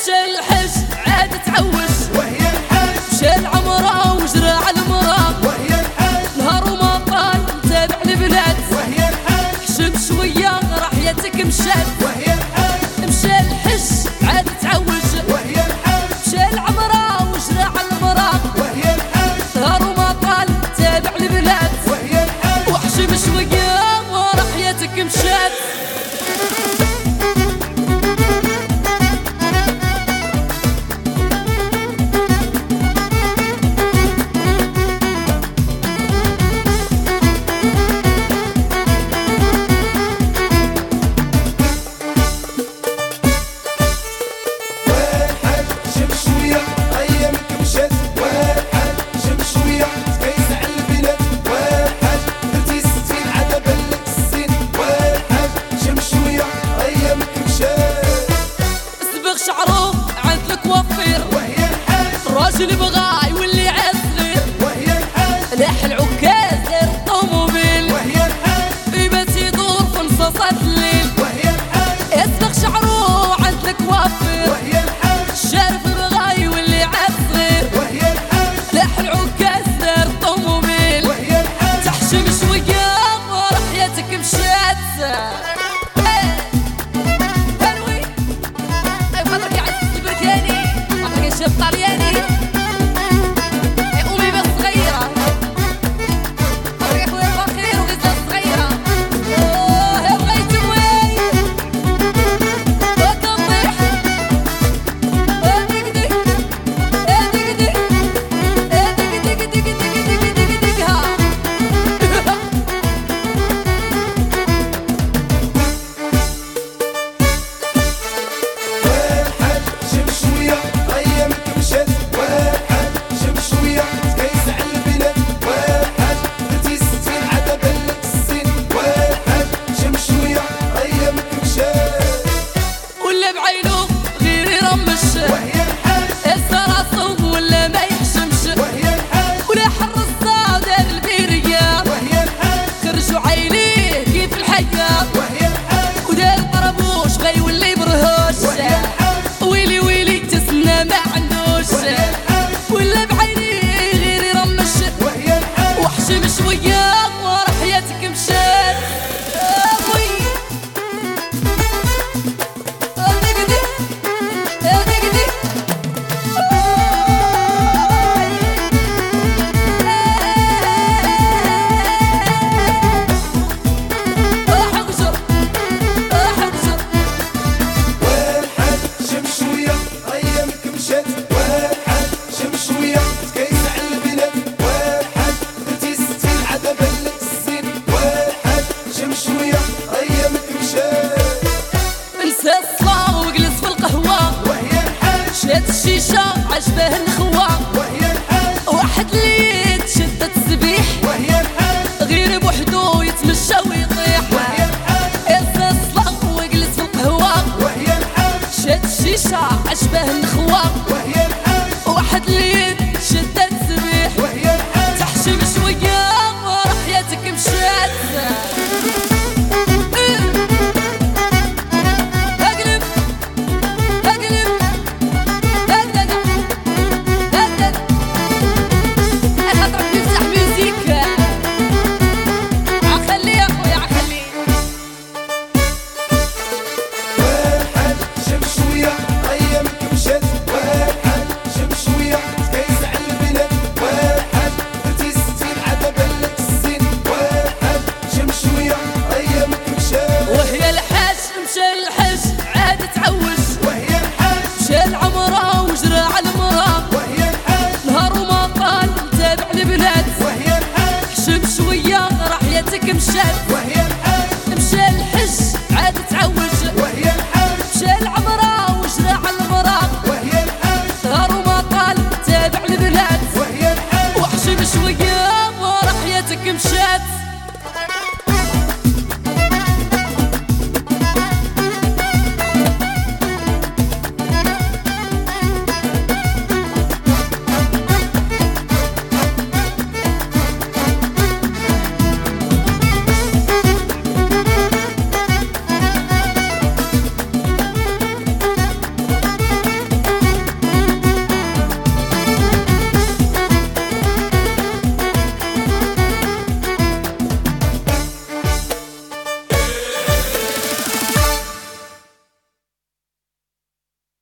مشى الحج عاد تعوش وهي الحج، مشى العمرة وجرى على المرا وهي الحج، نهار وما طال تابع البلاد وهي الحج، حشم شوية راحيتك مشات وهي الحج، مشى الحج عاد تعوش وهي الحج، مشى العمرة وجرى على المرا وهي الحج، نهار وما طال تابع البلاد وهي الحج. وحشم شوية وراحيتك مشات اللي بغى يولي عاد صغير وهي الحج، لاح العكاز دار الطوموبيل وهي الحج، في بيت يدور في نصاصات الليل وهي الحج، يصبغ شعره عند الكوافير وهي الحج، الشارف بغى يولي عاد صغير وهي الحج، لاح العكاز دار الطوموبيل وهي الحج. تحشم شوية وراحيتك مشات هلوي فضلك يا عزيز البركاني فضلك يا شيف طالياني وهي الحج، السراصوم ولا ما يحشمش وهي الحج، ولا حرصة دار البيرية وهي الحج، خرجوا عيليه كيف الحياة وهي الحج، ودار طربوش غيولي برهوش وهي الحج، ويلي ويلي تسنى ما عندوش وهي الحج، ولا بعينيه غير يرمش وهي الحج. وحشم شوية وراحيتك مشات شاد الشيشة عجبه الخوا وهي الحج، واحد اللي تشدت السبيح وهي الحج، غير بوحدو يتمشى ويطيح وهي الحج، يهز الصلاة ويجلس في القهوة وهي الحج، شاد الشيشة عجبه الخوا وهي الحج، واحد اللي